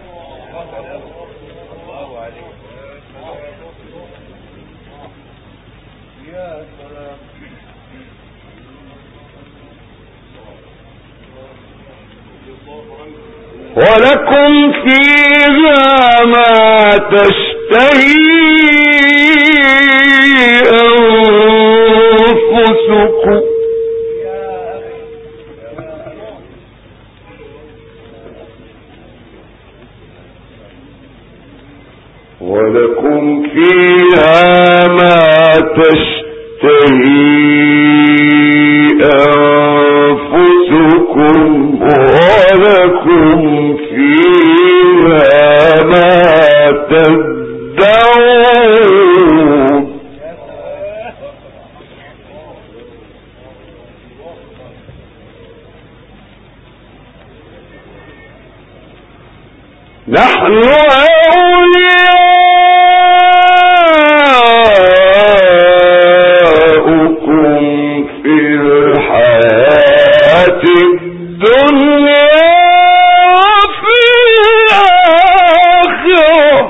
ولكم فيها ما تشتهي أنفسكم ولكم فيها ما تشتهي أنفسكم ولكم فيها ما تدعون نحن أولياؤكم في الحياة الدنيا وفي الآخرة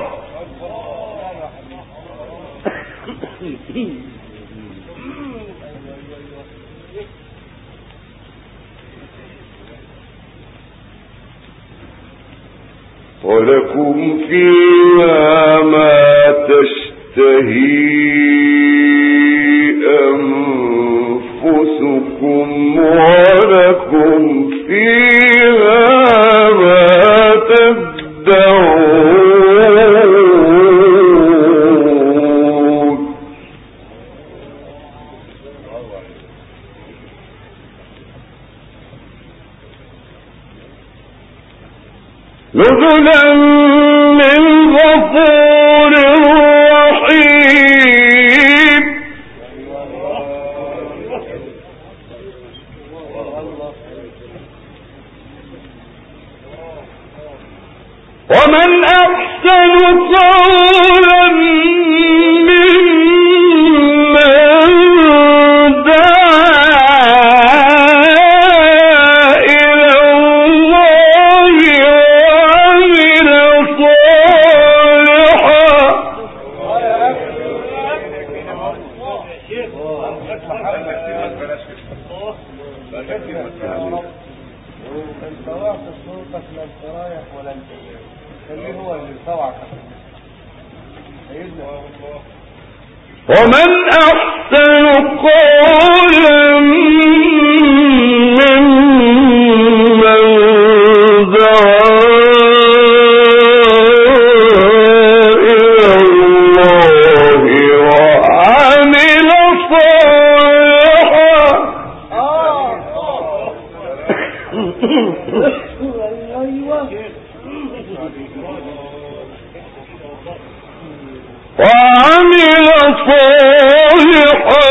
ولكم فيها ما تشتهي أنفسكم ولكم فيها ما تدعون نزلا من غفور رحيم ومن أحسن قولا ممن دعا إلى الله وعمل صالحا انت واقف صوتك لا انت رايح ولا انت خليه هو اللي يطوعك سيدنا. ومن أحسن قولا ممن دعا إلى الله وعمل صالحا وعمل صالحا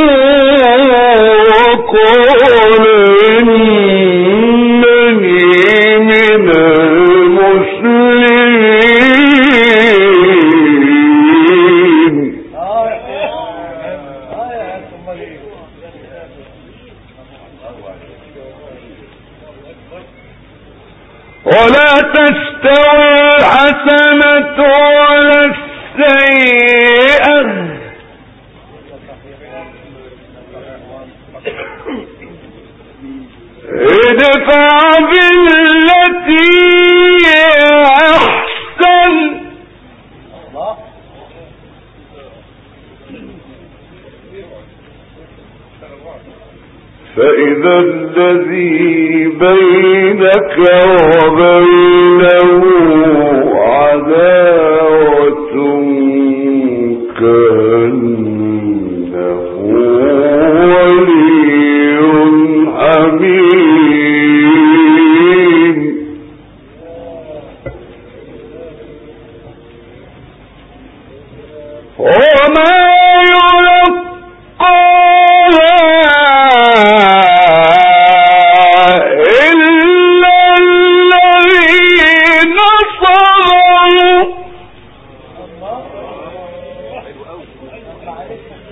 وقال إنني من المسلمين ولا تستوي الحسنة ولا السيئة ادفع بالتي أحسن فإذا الذي بينك وبينه عداوة كأنه ولي حميم وما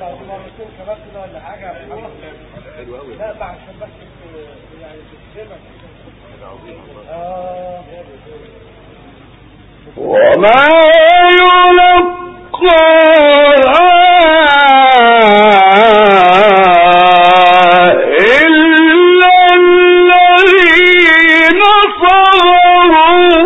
مرتين كمان كده ولا حاجه يا محمد؟ حلو قوي. لا بقى عشان بس يعني تسلمك. اه وما يلقاها إلا الذين صبروا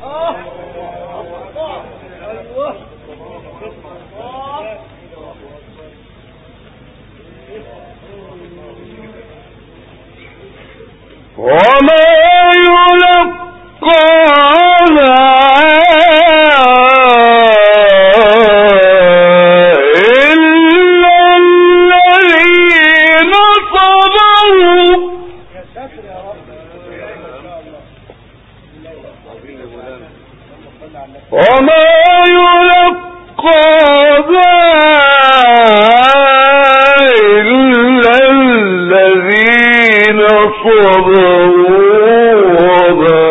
وما يلقاها وما يلقاها إلا الذين صبروا وما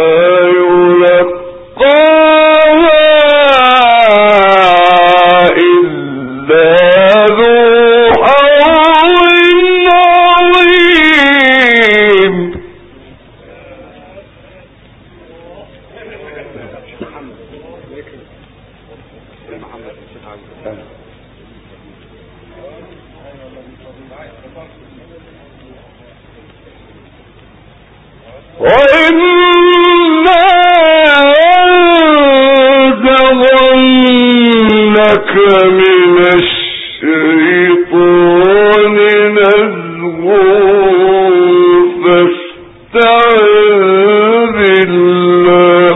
يلقاها إلا ذو حظ عظيم. وإما ينزغنك من الشيطان نزغ فاستعذ بالله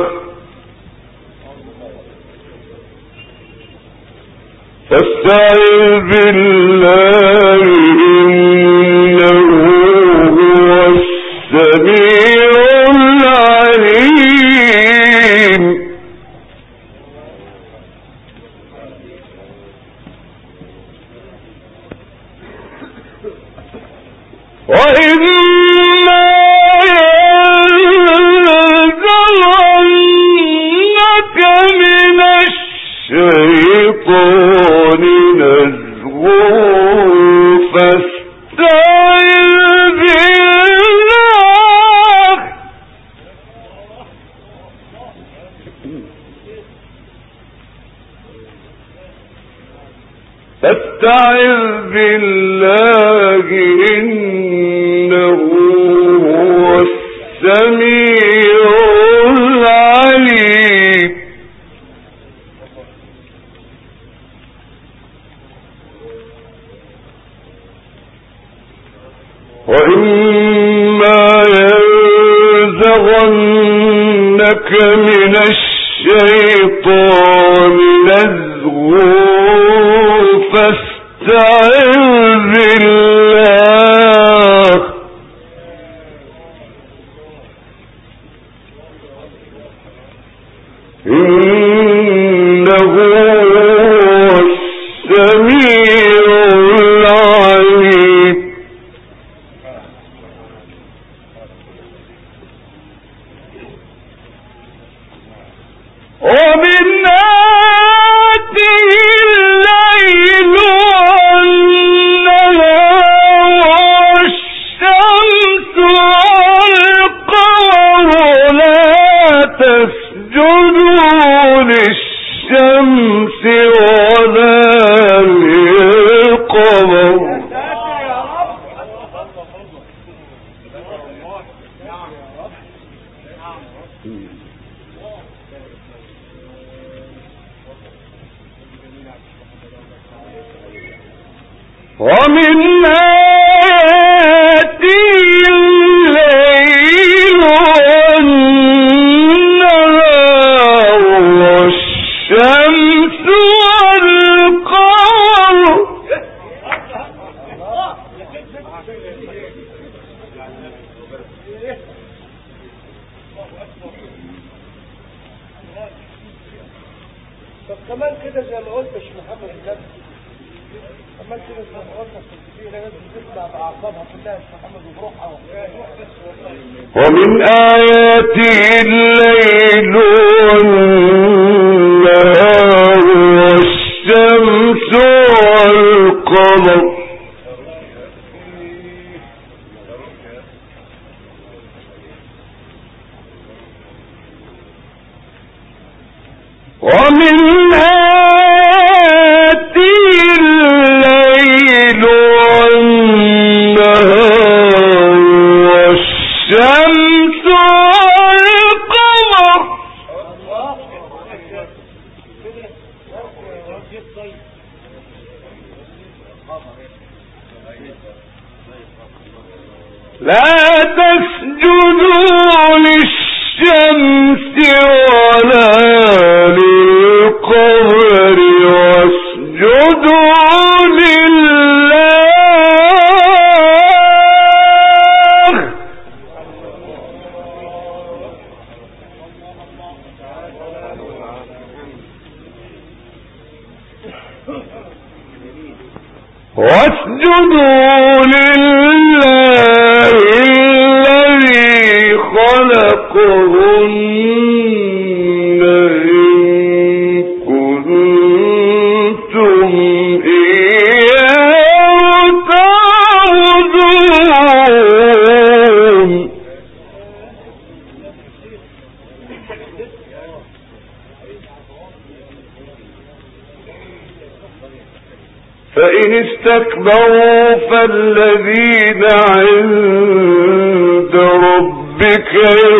فاستعذ بالله إنه هو السميع العليم. وإما ينزغنك من الشيطان نزغ فاستعذ بالله فاستعذ بالله إنه هو السميع العليم. وإما ينزغنك من الشيطان نزغ فاستعذ بالله إنه هو السميع العليم. ومن آياته الليل والنهار والشمس والقمر لا تسجدوا للشمس ولا للقمر ومن آياته الليل والنهار والشمس والقمر طب كمان كده زي ما قلت يا محمد النبي كمان كده زي ما قلت في ناس بتسمع بأعصابها كلها يا محمد وبروحها ومن آياته الليل والنهار والشمس والقمر القمر ومن آياته الليل والنهار والشمس والقمر لا تسجدوا للشمس ولا للقمر واسجدوا لله واسجدوا لله الذي خلقهن إن كنتم إياه تعبدون فإن استكبروا فالذين عند ربك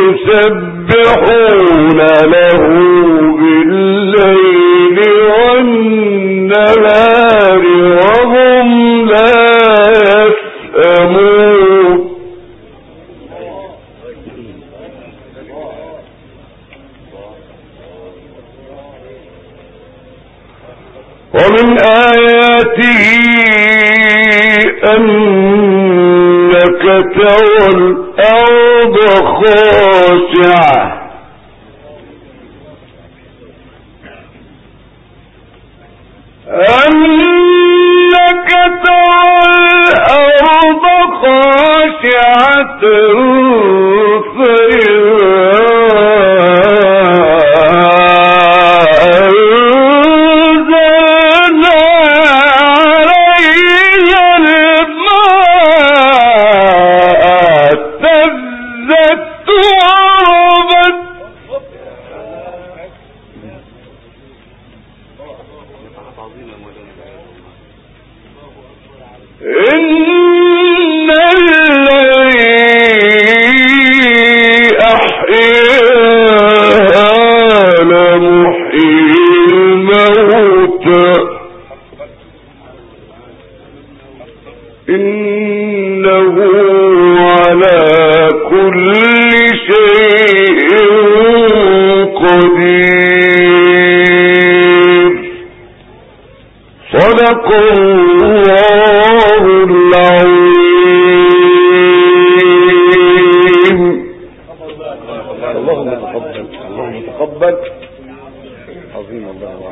يسبحون له بالليل والنهار وهم لا يسأمون ومن آياته أنك ترى الأرض خاشعة أنك ترى الأرض خاشعة إن الذي أحياها لمحيي الموتى إنه على كل شيء قدير صدق الله العظيم. اللهم تقبل اللهم تقبل عظيم الله.